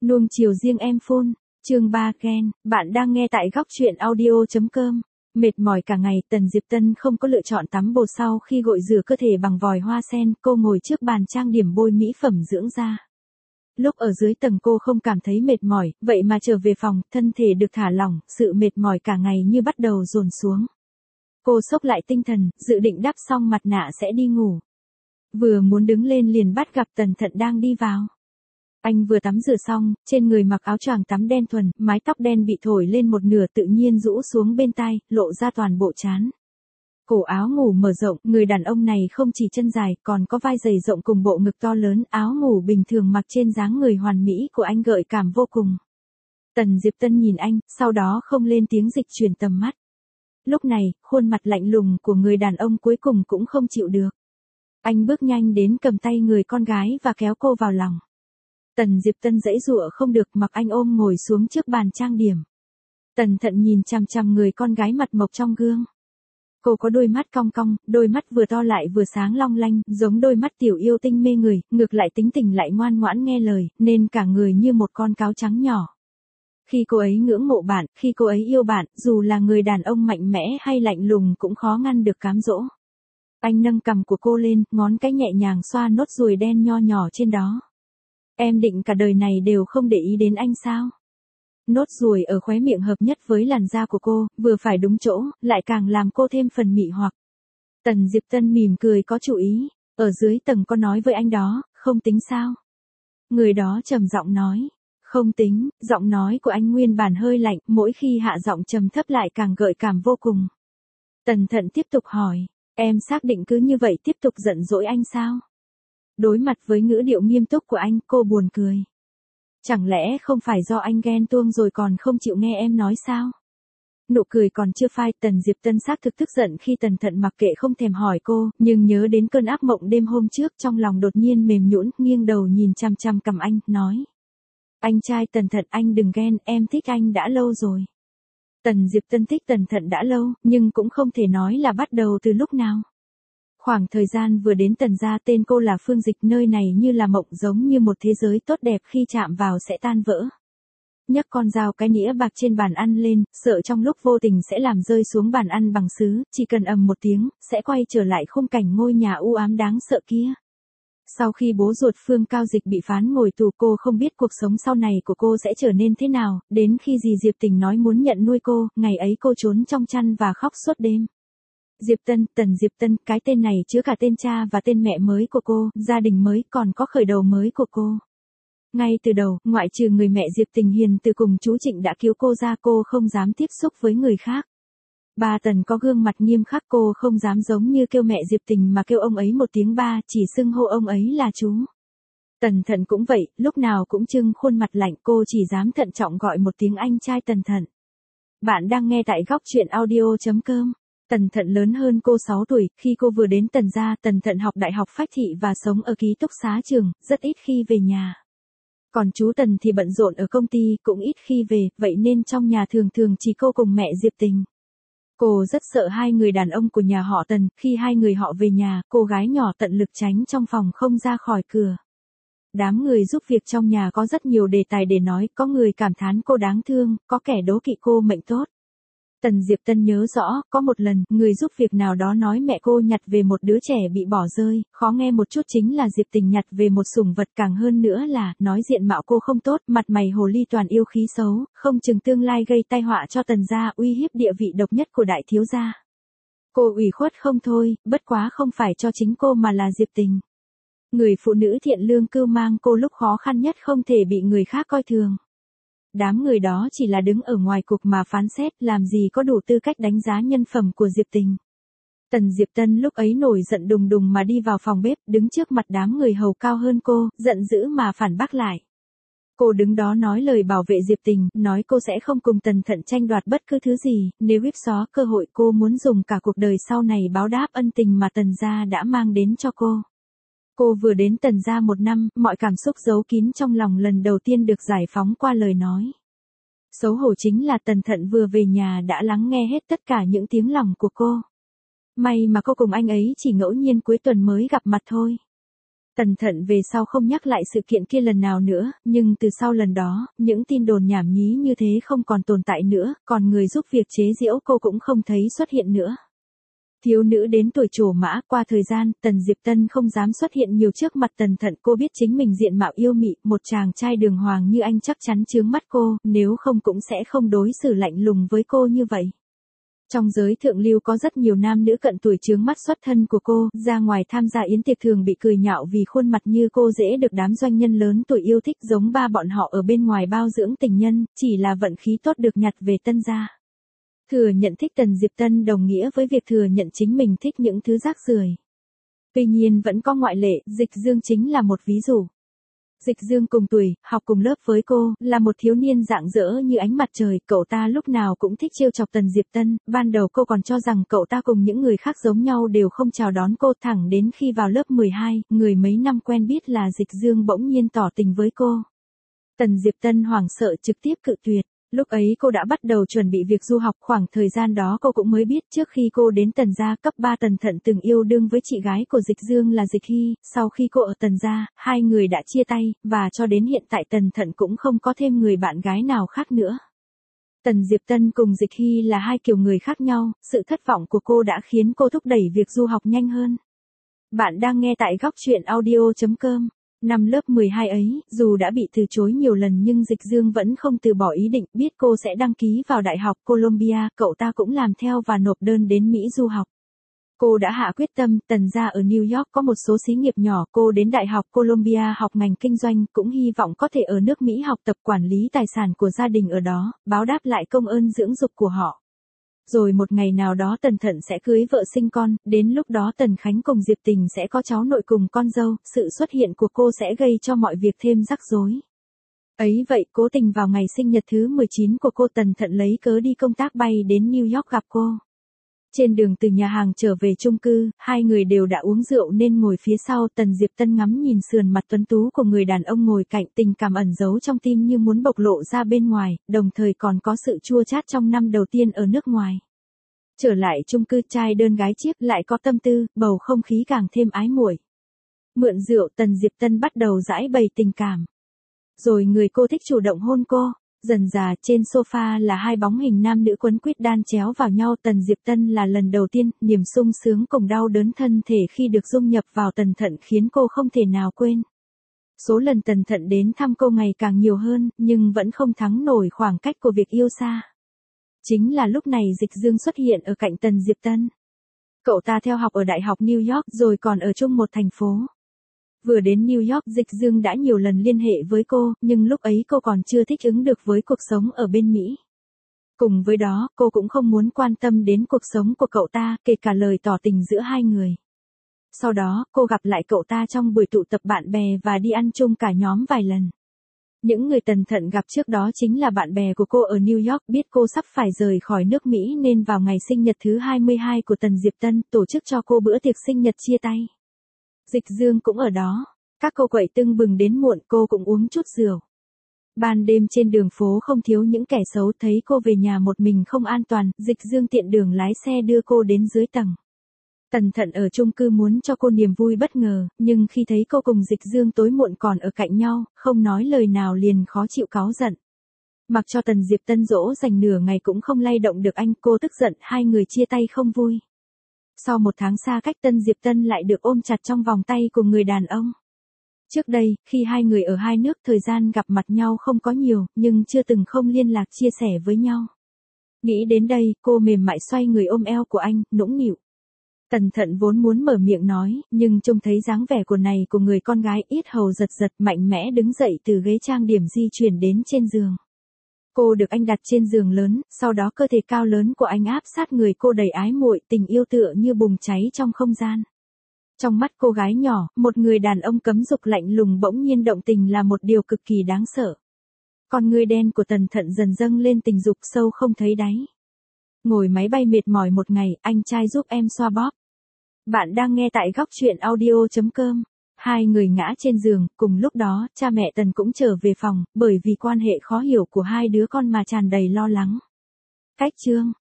Nuông chiều riêng em phone, chương 3 ghen, bạn đang nghe tại góc truyện audio.com. Mệt mỏi cả ngày, Tần Diệp Tân không có lựa chọn tắm bột sau khi gội rửa cơ thể bằng vòi hoa sen, cô ngồi trước bàn trang điểm bôi mỹ phẩm dưỡng da. Lúc ở dưới tầng cô không cảm thấy mệt mỏi, vậy mà trở về phòng, thân thể được thả lỏng, sự mệt mỏi cả ngày như bắt đầu dồn xuống. Cô xốc lại tinh thần, dự định đắp xong mặt nạ sẽ đi ngủ. Vừa muốn đứng lên liền bắt gặp Tần Thận đang đi vào. Anh vừa tắm rửa xong, trên người mặc áo choàng tắm đen thuần, mái tóc đen bị thổi lên một nửa tự nhiên rũ xuống bên tai, lộ ra toàn bộ trán. Cổ áo ngủ mở rộng, người đàn ông này không chỉ chân dài, còn có vai dày rộng cùng bộ ngực to lớn, áo ngủ bình thường mặc trên dáng người hoàn mỹ của anh gợi cảm vô cùng. Tần Diệp Tân nhìn anh, sau đó không lên tiếng dịch chuyển tầm mắt. Lúc này, khuôn mặt lạnh lùng của người đàn ông cuối cùng cũng không chịu được. Anh bước nhanh đến cầm tay người con gái và kéo cô vào lòng. Tần Diệp Tân giãy giụa không được mặc anh ôm ngồi xuống trước bàn trang điểm. Tần Thận nhìn chằm chằm người con gái mặt mộc trong gương. Cô có đôi mắt cong cong, đôi mắt vừa to lại vừa sáng long lanh, giống đôi mắt tiểu yêu tinh mê người, ngược lại tính tình lại ngoan ngoãn nghe lời, nên cả người như một con cáo trắng nhỏ. Khi cô ấy ngưỡng mộ bạn, khi cô ấy yêu bạn, dù là người đàn ông mạnh mẽ hay lạnh lùng cũng khó ngăn được cám dỗ. Anh nâng cằm của cô lên, ngón cái nhẹ nhàng xoa nốt ruồi đen nho nhỏ trên đó. Em định cả đời này đều không để ý đến anh sao? Nốt ruồi ở khóe miệng hợp nhất với làn da của cô, vừa phải đúng chỗ, lại càng làm cô thêm phần mị hoặc. Tần Diệp Tân mỉm cười có chủ ý, ở dưới tầng có nói với anh đó, không tính sao? Người đó trầm giọng nói, không tính, giọng nói của anh nguyên bản hơi lạnh, mỗi khi hạ giọng trầm thấp lại càng gợi cảm vô cùng. Tần Thận tiếp tục hỏi, em xác định cứ như vậy tiếp tục giận dỗi anh sao? Đối mặt với ngữ điệu nghiêm túc của anh, cô buồn cười. Chẳng lẽ không phải do anh ghen tuông rồi còn không chịu nghe em nói sao? Nụ cười còn chưa phai, Tần Diệp Tân xác thực tức giận khi Tần Thận mặc kệ không thèm hỏi cô, nhưng nhớ đến cơn ác mộng đêm hôm trước trong lòng đột nhiên mềm nhũn, nghiêng đầu nhìn chằm chằm cằm anh, nói. Anh trai Tần Thận, anh đừng ghen, em thích anh đã lâu rồi. Tần Diệp Tân thích Tần Thận đã lâu, nhưng cũng không thể nói là bắt đầu từ lúc nào. Khoảng thời gian vừa đến Tần gia, tên cô là Phương Dịch, nơi này như là mộng, giống như một thế giới tốt đẹp khi chạm vào sẽ tan vỡ. Nhấc con dao cái nĩa bạc trên bàn ăn lên, sợ trong lúc vô tình sẽ làm rơi xuống bàn ăn bằng sứ, chỉ cần ầm một tiếng, sẽ quay trở lại khung cảnh ngôi nhà u ám đáng sợ kia. Sau khi bố ruột Phương Cao Dịch bị phán ngồi tù, cô không biết cuộc sống sau này của cô sẽ trở nên thế nào, đến khi dì Diệp Tình nói muốn nhận nuôi cô, ngày ấy cô trốn trong chăn và khóc suốt đêm. Diệp Tân, Tần Diệp Tân, cái tên này chứa cả tên cha và tên mẹ mới của cô, gia đình mới, còn có khởi đầu mới của cô. Ngay từ đầu, ngoại trừ người mẹ Diệp Tình hiền từ cùng chú Trịnh đã cứu cô ra, cô không dám tiếp xúc với người khác. Ba Tần có gương mặt nghiêm khắc, cô không dám giống như kêu mẹ Diệp Tình mà kêu ông ấy một tiếng ba, chỉ xưng hô ông ấy là chú. Tần Thận cũng vậy, lúc nào cũng trưng khuôn mặt lạnh, cô chỉ dám thận trọng gọi một tiếng anh trai Tần Thận. Bạn đang nghe tại góc truyện audio.com. Tần Thận lớn hơn cô 6 tuổi, khi cô vừa đến Tần gia, Tần Thận học đại học Phách Thị và sống ở ký túc xá trường, rất ít khi về nhà. Còn chú Tần thì bận rộn ở công ty, cũng ít khi về, vậy nên trong nhà thường thường chỉ cô cùng mẹ Diệp Tình. Cô rất sợ hai người đàn ông của nhà họ Tần, khi hai người họ về nhà, cô gái nhỏ tận lực tránh trong phòng không ra khỏi cửa. Đám người giúp việc trong nhà có rất nhiều đề tài để nói, có người cảm thán cô đáng thương, có kẻ đố kỵ cô mệnh tốt. Tần Diệp Tân nhớ rõ, có một lần, người giúp việc nào đó nói mẹ cô nhặt về một đứa trẻ bị bỏ rơi, khó nghe một chút chính là Diệp Tình nhặt về một sủng vật, càng hơn nữa là, nói diện mạo cô không tốt, mặt mày hồ ly toàn yêu khí xấu, không chừng tương lai gây tai họa cho Tần gia, uy hiếp địa vị độc nhất của đại thiếu gia. Cô ủy khuất không thôi, bất quá không phải cho chính cô mà là Diệp Tình. Người phụ nữ thiện lương cưu mang cô lúc khó khăn nhất không thể bị người khác coi thường. Đám người đó chỉ là đứng ở ngoài cuộc mà phán xét, làm gì có đủ tư cách đánh giá nhân phẩm của Diệp Tình. Tần Diệp Tân lúc ấy nổi giận đùng đùng mà đi vào phòng bếp, đứng trước mặt đám người hầu cao hơn cô, giận dữ mà phản bác lại. Cô đứng đó nói lời bảo vệ Diệp Tình, nói cô sẽ không cùng Tần Thận tranh đoạt bất cứ thứ gì, nếu hiếp xó cơ hội cô muốn dùng cả cuộc đời sau này báo đáp ân tình mà Tần gia đã mang đến cho cô. Cô vừa đến Tần gia 1 năm, mọi cảm xúc giấu kín trong lòng lần đầu tiên được giải phóng qua lời nói. Xấu hổ chính là Tần Thận vừa về nhà đã lắng nghe hết tất cả những tiếng lòng của cô. May mà cô cùng anh ấy chỉ ngẫu nhiên cuối tuần mới gặp mặt thôi. Tần Thận về sau không nhắc lại sự kiện kia lần nào nữa, nhưng từ sau lần đó, những tin đồn nhảm nhí như thế không còn tồn tại nữa, còn người giúp việc chế giễu cô cũng không thấy xuất hiện nữa. Thiếu nữ đến tuổi trổ mã, qua thời gian, Tần Diệp Tân không dám xuất hiện nhiều trước mặt Tần Thận, cô biết chính mình diện mạo yêu mị, một chàng trai đường hoàng như anh chắc chắn chướng mắt cô, nếu không cũng sẽ không đối xử lạnh lùng với cô như vậy. Trong giới thượng lưu có rất nhiều nam nữ cận tuổi chướng mắt xuất thân của cô, ra ngoài tham gia yến tiệc thường bị cười nhạo vì khuôn mặt như cô dễ được đám doanh nhân lớn tuổi yêu thích, giống ba bọn họ ở bên ngoài bao dưỡng tình nhân, chỉ là vận khí tốt được nhặt về Tân gia. Thừa nhận thích Tần Diệp Tân đồng nghĩa với việc thừa nhận chính mình thích những thứ rác rưởi. Tuy nhiên vẫn có ngoại lệ, Dịch Dương chính là một ví dụ. Dịch Dương cùng tuổi, học cùng lớp với cô, là một thiếu niên rạng rỡ như ánh mặt trời, cậu ta lúc nào cũng thích trêu chọc Tần Diệp Tân, ban đầu cô còn cho rằng cậu ta cùng những người khác giống nhau đều không chào đón cô, thẳng đến khi vào lớp 12, người mấy năm quen biết là Dịch Dương bỗng nhiên tỏ tình với cô. Tần Diệp Tân hoảng sợ trực tiếp cự tuyệt. Lúc ấy cô đã bắt đầu chuẩn bị việc du học, khoảng thời gian đó cô cũng mới biết trước khi cô đến Tần gia cấp 3 Tần Thận từng yêu đương với chị gái của Dịch Dương là Dịch Hy, sau khi cô ở Tần gia, hai người đã chia tay, và cho đến hiện tại Tần Thận cũng không có thêm người bạn gái nào khác nữa. Tần Diệp Tân cùng Dịch Hy là hai kiểu người khác nhau, sự thất vọng của cô đã khiến cô thúc đẩy việc du học nhanh hơn. Bạn đang nghe tại góc truyện audio.com. Năm lớp 12 ấy, dù đã bị từ chối nhiều lần nhưng Dịch Dương vẫn không từ bỏ ý định, biết cô sẽ đăng ký vào Đại học Columbia, cậu ta cũng làm theo và nộp đơn đến Mỹ du học. Cô đã hạ quyết tâm, Tần gia ở New York có một số xí nghiệp nhỏ, cô đến Đại học Columbia học ngành kinh doanh, cũng hy vọng có thể ở nước Mỹ học tập quản lý tài sản của gia đình ở đó, báo đáp lại công ơn dưỡng dục của họ. Rồi một ngày nào đó Tần Thận sẽ cưới vợ sinh con, đến lúc đó Tần Khánh cùng Diệp Tình sẽ có cháu nội cùng con dâu, sự xuất hiện của cô sẽ gây cho mọi việc thêm rắc rối. Ấy vậy, cố tình vào ngày sinh nhật thứ 19 của cô, Tần Thận lấy cớ đi công tác bay đến New York gặp cô. Trên đường từ nhà hàng trở về chung cư, hai người đều đã uống rượu nên ngồi phía sau, Tần Diệp Tân ngắm nhìn sườn mặt tuấn tú của người đàn ông ngồi cạnh, tình cảm ẩn giấu trong tim như muốn bộc lộ ra bên ngoài, đồng thời còn có sự chua chát trong năm đầu tiên ở nước ngoài. Trở lại chung cư, trai đơn gái chiếc, lại có tâm tư, bầu không khí càng thêm ái muội. Mượn rượu, Tần Diệp Tân bắt đầu giãi bày tình cảm. Rồi người cô thích chủ động hôn cô. Dần dà, trên sofa là hai bóng hình nam nữ quấn quýt đan chéo vào nhau. Tần Diệp Tân là lần đầu tiên, niềm sung sướng cùng đau đớn thân thể khi được dung nhập vào Tần Thận khiến cô không thể nào quên. Số lần Tần Thận đến thăm cô ngày càng nhiều hơn, nhưng vẫn không thắng nổi khoảng cách của việc yêu xa. Chính là lúc này Dịch Dương xuất hiện ở cạnh Tần Diệp Tân. Cậu ta theo học ở Đại học New York rồi còn ở chung một thành phố. Vừa đến New York, Dịch Dương đã nhiều lần liên hệ với cô, nhưng lúc ấy cô còn chưa thích ứng được với cuộc sống ở bên Mỹ. Cùng với đó, cô cũng không muốn quan tâm đến cuộc sống của cậu ta, kể cả lời tỏ tình giữa hai người. Sau đó, cô gặp lại cậu ta trong buổi tụ tập bạn bè và đi ăn chung cả nhóm vài lần. Những người Tần Thận gặp trước đó chính là bạn bè của cô ở New York, biết cô sắp phải rời khỏi nước Mỹ nên vào ngày sinh nhật thứ 22 của Tần Diệp Tân, tổ chức cho cô bữa tiệc sinh nhật chia tay. Dịch Dương cũng ở đó. Các cô quậy tưng bừng đến muộn, cô cũng uống chút rượu. Ban đêm trên đường phố không thiếu những kẻ xấu, thấy cô về nhà một mình không an toàn, Dịch Dương tiện đường lái xe đưa cô đến dưới tầng. Tần Thận ở chung cư muốn cho cô niềm vui bất ngờ, nhưng khi thấy cô cùng Dịch Dương tối muộn còn ở cạnh nhau, không nói lời nào liền khó chịu cáu giận. Mặc cho Tần Diệp Tân dỗ dành nửa ngày cũng không lay động được anh, cô tức giận, hai người chia tay không vui. Sau một tháng xa cách, Tần Diệp Tân lại được ôm chặt trong vòng tay của người đàn ông. Trước đây, khi hai người ở hai nước, thời gian gặp mặt nhau không có nhiều, nhưng chưa từng không liên lạc chia sẻ với nhau. Nghĩ đến đây, cô mềm mại xoay người ôm eo của anh, nũng nịu. Tần Thận vốn muốn mở miệng nói, nhưng trông thấy dáng vẻ của người con gái, yết hầu giật giật, mạnh mẽ đứng dậy từ ghế trang điểm di chuyển đến trên giường. Cô được anh đặt trên giường lớn, sau đó cơ thể cao lớn của anh áp sát người cô đầy ái muội, tình yêu tựa như bùng cháy trong không gian. Trong mắt cô gái nhỏ, một người đàn ông cấm dục lạnh lùng bỗng nhiên động tình là một điều cực kỳ đáng sợ. Con ngươi đen của Tần Thận dần dâng lên tình dục sâu không thấy đáy. Ngồi máy bay mệt mỏi một ngày, anh trai giúp em xoa bóp. Bạn đang nghe tại góc truyện audio.com. Hai người ngã trên giường, cùng lúc đó, cha mẹ Tần cũng trở về phòng, bởi vì quan hệ khó hiểu của hai đứa con mà tràn đầy lo lắng. Cách chương.